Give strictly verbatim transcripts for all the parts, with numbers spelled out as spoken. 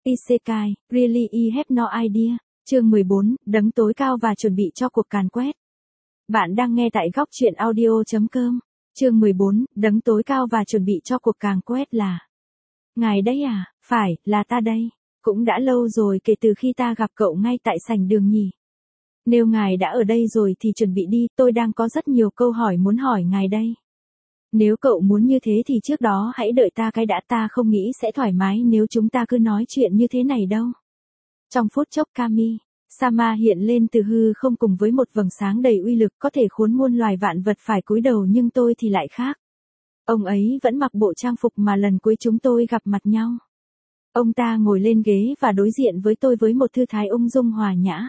Isekai, really I have no idea. Chương mười bốn, đấng tối cao và chuẩn bị cho cuộc càn quét. Bạn đang nghe tại góc truyện audio.com. Chương mười bốn, đấng tối cao và chuẩn bị cho cuộc càn quét là. Ngài đấy à, phải, là ta đây. Cũng đã lâu rồi kể từ khi ta gặp cậu ngay tại sảnh đường nhỉ. Nếu ngài đã ở đây rồi thì chuẩn bị đi, tôi đang có rất nhiều câu hỏi muốn hỏi ngài đây. Nếu cậu muốn như thế thì trước đó hãy đợi ta cái đã, ta không nghĩ sẽ thoải mái nếu chúng ta cứ nói chuyện như thế này đâu. Trong phút chốc Kami Sama hiện lên từ hư không cùng với một vầng sáng đầy uy lực có thể khiến muôn loài vạn vật phải cúi đầu, nhưng tôi thì lại khác. Ông ấy vẫn mặc bộ trang phục mà lần cuối chúng tôi gặp mặt nhau. Ông ta ngồi lên ghế và đối diện với tôi với một thư thái ung dung hòa nhã.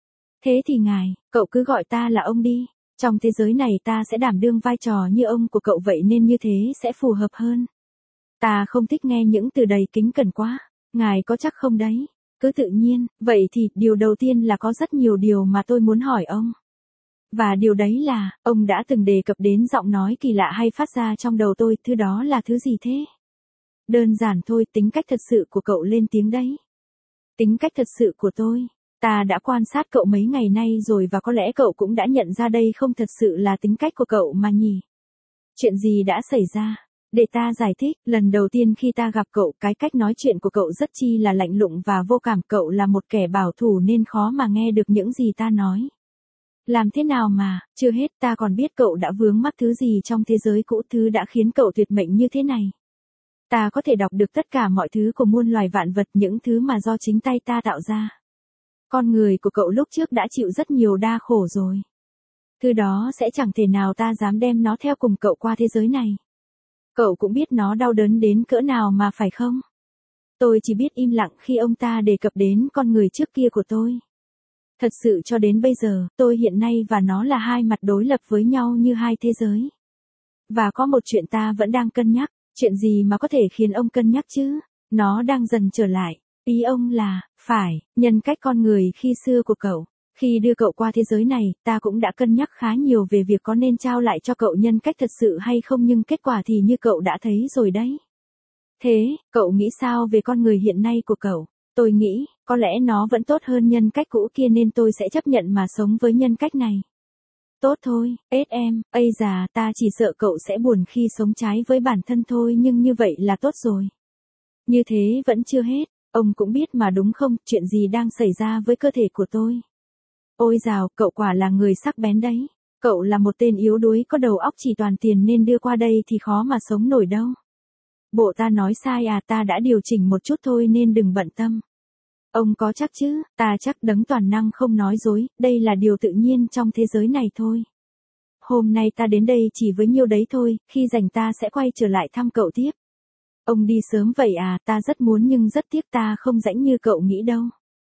Thế thì ngài, cậu cứ gọi ta là ông đi. Trong thế giới này ta sẽ đảm đương vai trò như ông của cậu, vậy nên như thế sẽ phù hợp hơn. Ta không thích nghe những từ đầy kính cẩn quá. Ngài có chắc không đấy? Cứ tự nhiên, vậy thì điều đầu tiên là có rất nhiều điều mà tôi muốn hỏi ông. Và điều đấy là, ông đã từng đề cập đến giọng nói kỳ lạ hay phát ra trong đầu tôi, thứ đó là thứ gì thế? Đơn giản thôi, tính cách thật sự của cậu lên tiếng đấy. Tính cách thật sự của tôi. Ta đã quan sát cậu mấy ngày nay rồi và có lẽ cậu cũng đã nhận ra đây không thật sự là tính cách của cậu mà nhỉ? Chuyện gì đã xảy ra? Để ta giải thích, lần đầu tiên khi ta gặp cậu, cái cách nói chuyện của cậu rất chi là lạnh lùng và vô cảm, cậu là một kẻ bảo thủ nên khó mà nghe được những gì ta nói. Làm thế nào mà, chưa hết ta còn biết cậu đã vướng mắc thứ gì trong thế giới cũ, thứ đã khiến cậu tuyệt mệnh như thế này. Ta có thể đọc được tất cả mọi thứ của muôn loài vạn vật, những thứ mà do chính tay ta tạo ra. Con người của cậu lúc trước đã chịu rất nhiều đau khổ rồi. Thứ đó sẽ chẳng thể nào ta dám đem nó theo cùng cậu qua thế giới này. Cậu cũng biết nó đau đớn đến cỡ nào mà phải không? Tôi chỉ biết im lặng khi ông ta đề cập đến con người trước kia của tôi. Thật sự cho đến bây giờ, tôi hiện nay và nó là hai mặt đối lập với nhau như hai thế giới. Và có một chuyện ta vẫn đang cân nhắc, chuyện gì mà có thể khiến ông cân nhắc chứ? Nó đang dần trở lại. Ý ông là, phải, nhân cách con người khi xưa của cậu. Khi đưa cậu qua thế giới này, ta cũng đã cân nhắc khá nhiều về việc có nên trao lại cho cậu nhân cách thật sự hay không, nhưng kết quả thì như cậu đã thấy rồi đấy. Thế, cậu nghĩ sao về con người hiện nay của cậu? Tôi nghĩ, có lẽ nó vẫn tốt hơn nhân cách cũ kia nên tôi sẽ chấp nhận mà sống với nhân cách này. Tốt thôi, ết em, ây già, ta chỉ sợ cậu sẽ buồn khi sống trái với bản thân thôi, nhưng như vậy là tốt rồi. Như thế vẫn chưa hết, ông cũng biết mà đúng không, chuyện gì đang xảy ra với cơ thể của tôi. Ôi dào, cậu quả là người sắc bén đấy. Cậu là một tên yếu đuối có đầu óc chỉ toàn tiền nên đưa qua đây thì khó mà sống nổi đâu. Bộ ta nói sai à, ta đã điều chỉnh một chút thôi nên đừng bận tâm. Ông có chắc chứ? Ta chắc đấng toàn năng không nói dối, đây là điều tự nhiên trong thế giới này thôi. Hôm nay ta đến đây chỉ với nhiêu đấy thôi, khi rảnh ta sẽ quay trở lại thăm cậu tiếp. Ông đi sớm vậy à, ta rất muốn nhưng rất tiếc ta không rảnh như cậu nghĩ đâu.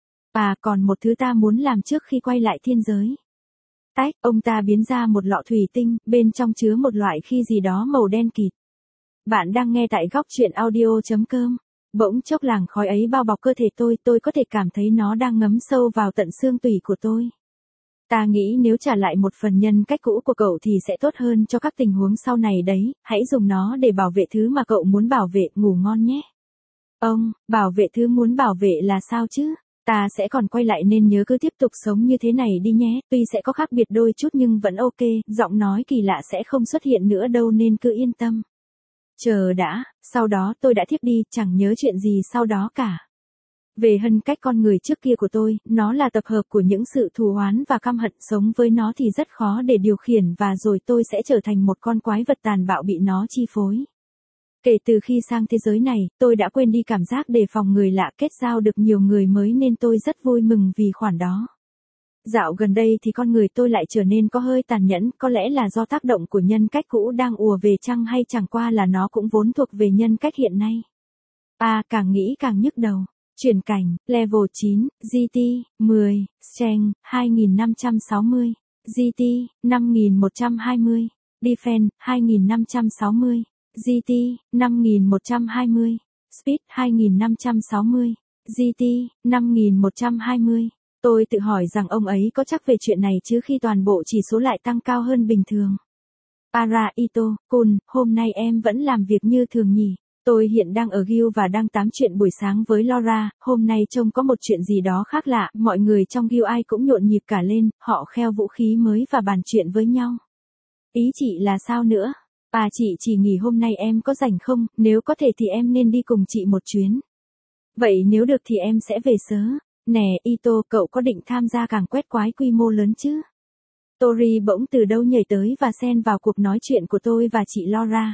À, còn một thứ ta muốn làm trước khi quay lại thiên giới. Tách, ông ta biến ra một lọ thủy tinh, bên trong chứa một loại khí gì đó màu đen kịt. Bạn đang nghe tại góc truyện audio.com. Bỗng chốc làn khói ấy bao bọc cơ thể tôi, tôi có thể cảm thấy nó đang ngấm sâu vào tận xương tủy của tôi. Ta nghĩ nếu trả lại một phần nhân cách cũ của cậu thì sẽ tốt hơn cho các tình huống sau này đấy, hãy dùng nó để bảo vệ thứ mà cậu muốn bảo vệ, ngủ ngon nhé. Ông, bảo vệ thứ muốn bảo vệ là sao chứ? Ta sẽ còn quay lại nên nhớ cứ tiếp tục sống như thế này đi nhé, tuy sẽ có khác biệt đôi chút nhưng vẫn ok, giọng nói kỳ lạ sẽ không xuất hiện nữa đâu nên cứ yên tâm. Chờ đã, sau đó tôi đã thiếp đi, chẳng nhớ chuyện gì sau đó cả. Về hân cách con người trước kia của tôi, nó là tập hợp của những sự thù oán và căm hận, sống với nó thì rất khó để điều khiển và rồi tôi sẽ trở thành một con quái vật tàn bạo bị nó chi phối. Kể từ khi sang thế giới này, tôi đã quên đi cảm giác đề phòng người lạ, kết giao được nhiều người mới nên tôi rất vui mừng vì khoản đó. Dạo gần đây thì con người tôi lại trở nên có hơi tàn nhẫn, có lẽ là do tác động của nhân cách cũ đang ùa về chăng, hay chẳng qua là nó cũng vốn thuộc về nhân cách hiện nay. À, càng nghĩ càng nhức đầu. Chuyển cảnh, level chín, giê tê, mười, strength, hai nghìn năm trăm sáu mươi, giê tê, năm nghìn một trăm hai mươi, defense, hai nghìn năm trăm sáu mươi. giê tê, năm nghìn một trăm hai mươi, Speed, hai nghìn năm trăm sáu mươi, giê tê, năm nghìn một trăm hai mươi. Tôi tự hỏi rằng ông ấy có chắc về chuyện này chứ khi toàn bộ chỉ số lại tăng cao hơn bình thường. Para Ito, Kun, hôm nay em vẫn làm việc như thường nhỉ? Tôi hiện đang ở guild và đang tám chuyện buổi sáng với Laura, hôm nay trông có một chuyện gì đó khác lạ, mọi người trong guild ai cũng nhộn nhịp cả lên, họ kheo vũ khí mới và bàn chuyện với nhau. Ý chị là sao nữa? À chị chỉ nghỉ hôm nay em có rảnh không, nếu có thể thì em nên đi cùng chị một chuyến. Vậy nếu được thì em sẽ về sớm. Nè, Ito, cậu có định tham gia càng quét quái quy mô lớn chứ? Tori bỗng từ đâu nhảy tới và xen vào cuộc nói chuyện của tôi và chị Laura.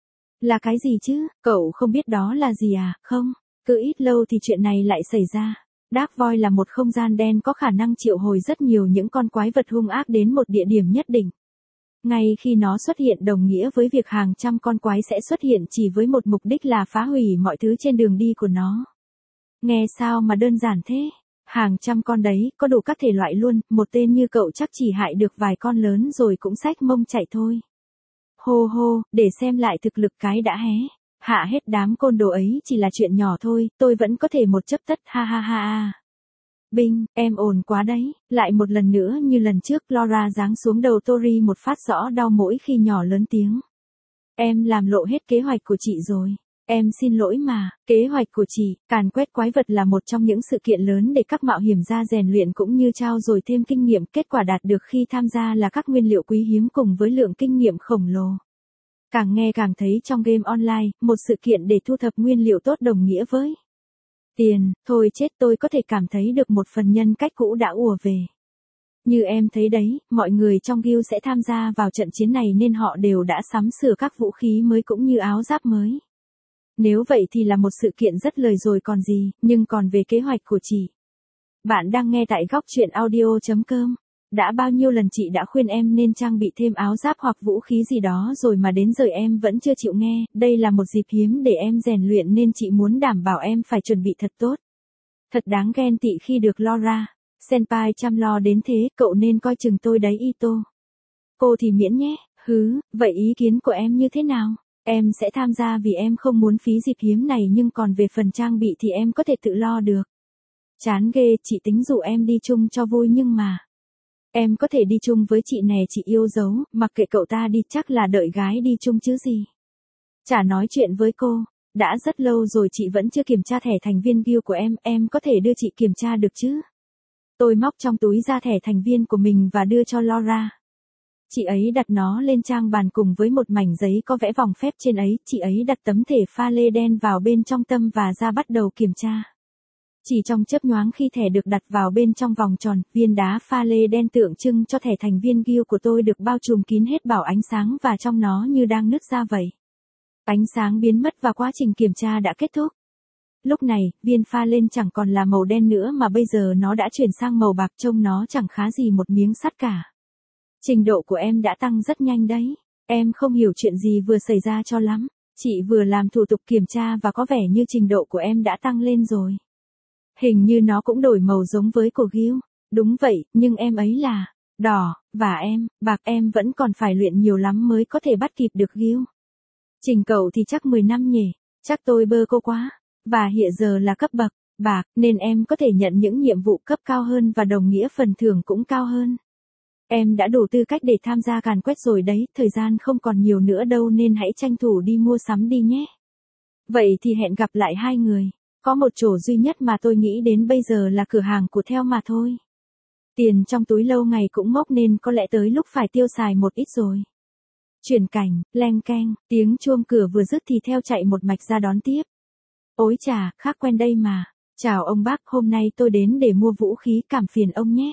Là cái gì chứ, cậu không biết đó là gì à, không? Cứ ít lâu thì chuyện này lại xảy ra. Dark Void là một không gian đen có khả năng triệu hồi rất nhiều những con quái vật hung ác đến một địa điểm nhất định. Ngay khi nó xuất hiện đồng nghĩa với việc hàng trăm con quái sẽ xuất hiện chỉ với một mục đích là phá hủy mọi thứ trên đường đi của nó. Nghe sao mà đơn giản thế? Hàng trăm con đấy, có đủ các thể loại luôn, một tên như cậu chắc chỉ hại được vài con lớn rồi cũng xách mông chạy thôi. Hô hô, để xem lại thực lực cái đã hé. Hạ hết đám côn đồ ấy chỉ là chuyện nhỏ thôi, tôi vẫn có thể một chấp tất ha ha ha ha. Binh, em ồn quá đấy, lại một lần nữa như lần trước Laura giáng xuống đầu Tori một phát rõ đau mỗi khi nhỏ lớn tiếng. Em làm lộ hết kế hoạch của chị rồi. Em xin lỗi mà, kế hoạch của chị, càn quét quái vật là một trong những sự kiện lớn để các mạo hiểm gia rèn luyện cũng như trao dồi thêm kinh nghiệm, kết quả đạt được khi tham gia là các nguyên liệu quý hiếm cùng với lượng kinh nghiệm khổng lồ. Càng nghe càng thấy trong game online, một sự kiện để thu thập nguyên liệu tốt đồng nghĩa với tiền, thôi chết, tôi có thể cảm thấy được một phần nhân cách cũ đã ùa về. Như em thấy đấy, mọi người trong guild sẽ tham gia vào trận chiến này nên họ đều đã sắm sửa các vũ khí mới cũng như áo giáp mới. Nếu vậy thì là một sự kiện rất lời rồi còn gì, nhưng còn về kế hoạch của chị. Bạn đang nghe tại góc truyện audio chấm com. Đã bao nhiêu lần chị đã khuyên em nên trang bị thêm áo giáp hoặc vũ khí gì đó rồi mà đến giờ em vẫn chưa chịu nghe, đây là một dịp hiếm để em rèn luyện nên chị muốn đảm bảo em phải chuẩn bị thật tốt. Thật đáng ghen tị khi được Laura Senpai chăm lo đến thế, cậu nên coi chừng tôi đấy Ito. Cô thì miễn nhé, hứ, vậy ý kiến của em như thế nào? Em sẽ tham gia vì em không muốn phí dịp hiếm này nhưng còn về phần trang bị thì em có thể tự lo được. Chán ghê, chị tính rủ em đi chung cho vui nhưng mà. Em có thể đi chung với chị nè, chị yêu dấu, mặc kệ cậu ta đi, chắc là đợi gái đi chung chứ gì. Chả nói chuyện với cô, đã rất lâu rồi chị vẫn chưa kiểm tra thẻ thành viên guild của em, em có thể đưa chị kiểm tra được chứ? Tôi móc trong túi ra thẻ thành viên của mình và đưa cho Laura. Chị ấy đặt nó lên trang bàn cùng với một mảnh giấy có vẽ vòng phép trên ấy, chị ấy đặt tấm thẻ pha lê đen vào bên trong tâm và ra bắt đầu kiểm tra. Chỉ trong chớp nhoáng khi thẻ được đặt vào bên trong vòng tròn, viên đá pha lê đen tượng trưng cho thẻ thành viên guild của tôi được bao trùm kín hết bảo ánh sáng và trong nó như đang nứt ra vậy. Ánh sáng biến mất và quá trình kiểm tra đã kết thúc. Lúc này, viên pha lên chẳng còn là màu đen nữa mà bây giờ nó đã chuyển sang màu bạc, trông nó chẳng khá gì một miếng sắt cả. Trình độ của em đã tăng rất nhanh đấy. Em không hiểu chuyện gì vừa xảy ra cho lắm. Chị vừa làm thủ tục kiểm tra và có vẻ như trình độ của em đã tăng lên rồi. Hình như nó cũng đổi màu giống với của guild. Đúng vậy, nhưng em ấy là đỏ, và em, bạc, em vẫn còn phải luyện nhiều lắm mới có thể bắt kịp được guild. Trình cậu thì chắc mười năm nhỉ, chắc tôi bơ cô quá. Và hiện giờ là cấp bậc bạc nên em có thể nhận những nhiệm vụ cấp cao hơn và đồng nghĩa phần thưởng cũng cao hơn. Em đã đủ tư cách để tham gia càn quét rồi đấy, thời gian không còn nhiều nữa đâu nên hãy tranh thủ đi mua sắm đi nhé. Vậy thì hẹn gặp lại hai người. Có một chỗ duy nhất mà tôi nghĩ đến bây giờ là cửa hàng của Theo mà thôi. Tiền trong túi lâu ngày cũng mốc nên có lẽ tới lúc phải tiêu xài một ít rồi. Chuyển cảnh, leng keng, tiếng chuông cửa vừa dứt thì Theo chạy một mạch ra đón tiếp. Ôi chà, khác quen đây mà. Chào ông bác, hôm nay tôi đến để mua vũ khí, cảm phiền ông nhé.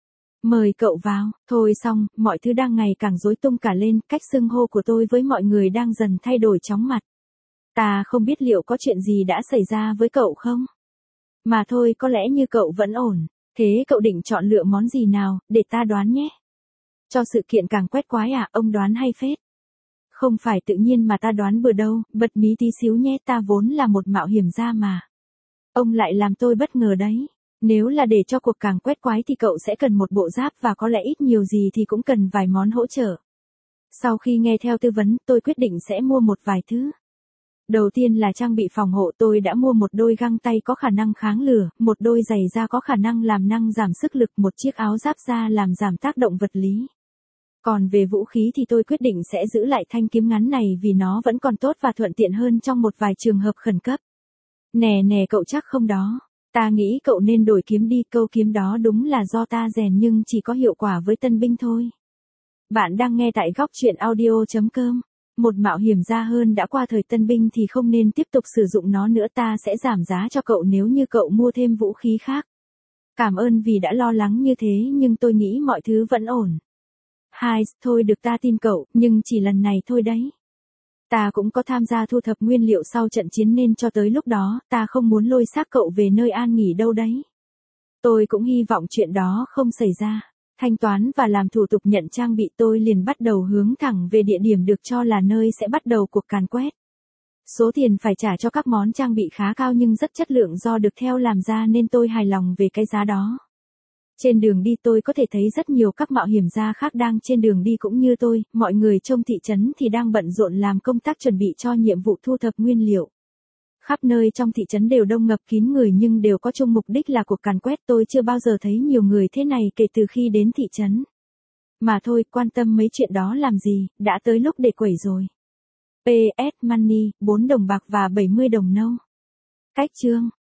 Mời cậu vào. Thôi xong, mọi thứ đang ngày càng rối tung cả lên, cách xưng hô của tôi với mọi người đang dần thay đổi chóng mặt. Ta không biết liệu có chuyện gì đã xảy ra với cậu không? Mà thôi, có lẽ như cậu vẫn ổn. Thế cậu định chọn lựa món gì nào, để ta đoán nhé. Cho sự kiện càng quét quái à, ông đoán hay phết. Không phải tự nhiên mà ta đoán bừa đâu, bật mí tí xíu nhé, ta vốn là một mạo hiểm gia mà. Ông lại làm tôi bất ngờ đấy. Nếu là để cho cuộc càng quét quái thì cậu sẽ cần một bộ giáp và có lẽ ít nhiều gì thì cũng cần vài món hỗ trợ. Sau khi nghe theo tư vấn, tôi quyết định sẽ mua một vài thứ. Đầu tiên là trang bị phòng hộ, tôi đã mua một đôi găng tay có khả năng kháng lửa, một đôi giày da có khả năng làm năng giảm sức lực, một chiếc áo giáp da làm giảm tác động vật lý. Còn về vũ khí thì tôi quyết định sẽ giữ lại thanh kiếm ngắn này vì nó vẫn còn tốt và thuận tiện hơn trong một vài trường hợp khẩn cấp. Nè nè cậu chắc không đó. Ta nghĩ cậu nên đổi kiếm đi, câu kiếm đó đúng là do ta rèn nhưng chỉ có hiệu quả với tân binh thôi. Bạn đang nghe tại góc truyện audio chấm com. Một mạo hiểm gia hơn đã qua thời tân binh thì không nên tiếp tục sử dụng nó nữa, ta sẽ giảm giá cho cậu nếu như cậu mua thêm vũ khí khác. Cảm ơn vì đã lo lắng như thế nhưng tôi nghĩ mọi thứ vẫn ổn. Hai, thôi được ta tin cậu, nhưng chỉ lần này thôi đấy. Ta cũng có tham gia thu thập nguyên liệu sau trận chiến nên cho tới lúc đó, ta không muốn lôi xác cậu về nơi an nghỉ đâu đấy. Tôi cũng hy vọng chuyện đó không xảy ra. Thanh toán và làm thủ tục nhận trang bị, tôi liền bắt đầu hướng thẳng về địa điểm được cho là nơi sẽ bắt đầu cuộc càn quét. Số tiền phải trả cho các món trang bị khá cao nhưng rất chất lượng do được theo làm ra nên tôi hài lòng về cái giá đó. Trên đường đi tôi có thể thấy rất nhiều các mạo hiểm gia khác đang trên đường đi cũng như tôi, mọi người trong thị trấn thì đang bận rộn làm công tác chuẩn bị cho nhiệm vụ thu thập nguyên liệu. Khắp nơi trong thị trấn đều đông ngập kín người nhưng đều có chung mục đích là cuộc càn quét, tôi chưa bao giờ thấy nhiều người thế này kể từ khi đến thị trấn. Mà thôi, quan tâm mấy chuyện đó làm gì, đã tới lúc để quẩy rồi. pê ét Money, bốn đồng bạc và bảy mươi đồng nâu. Cách chương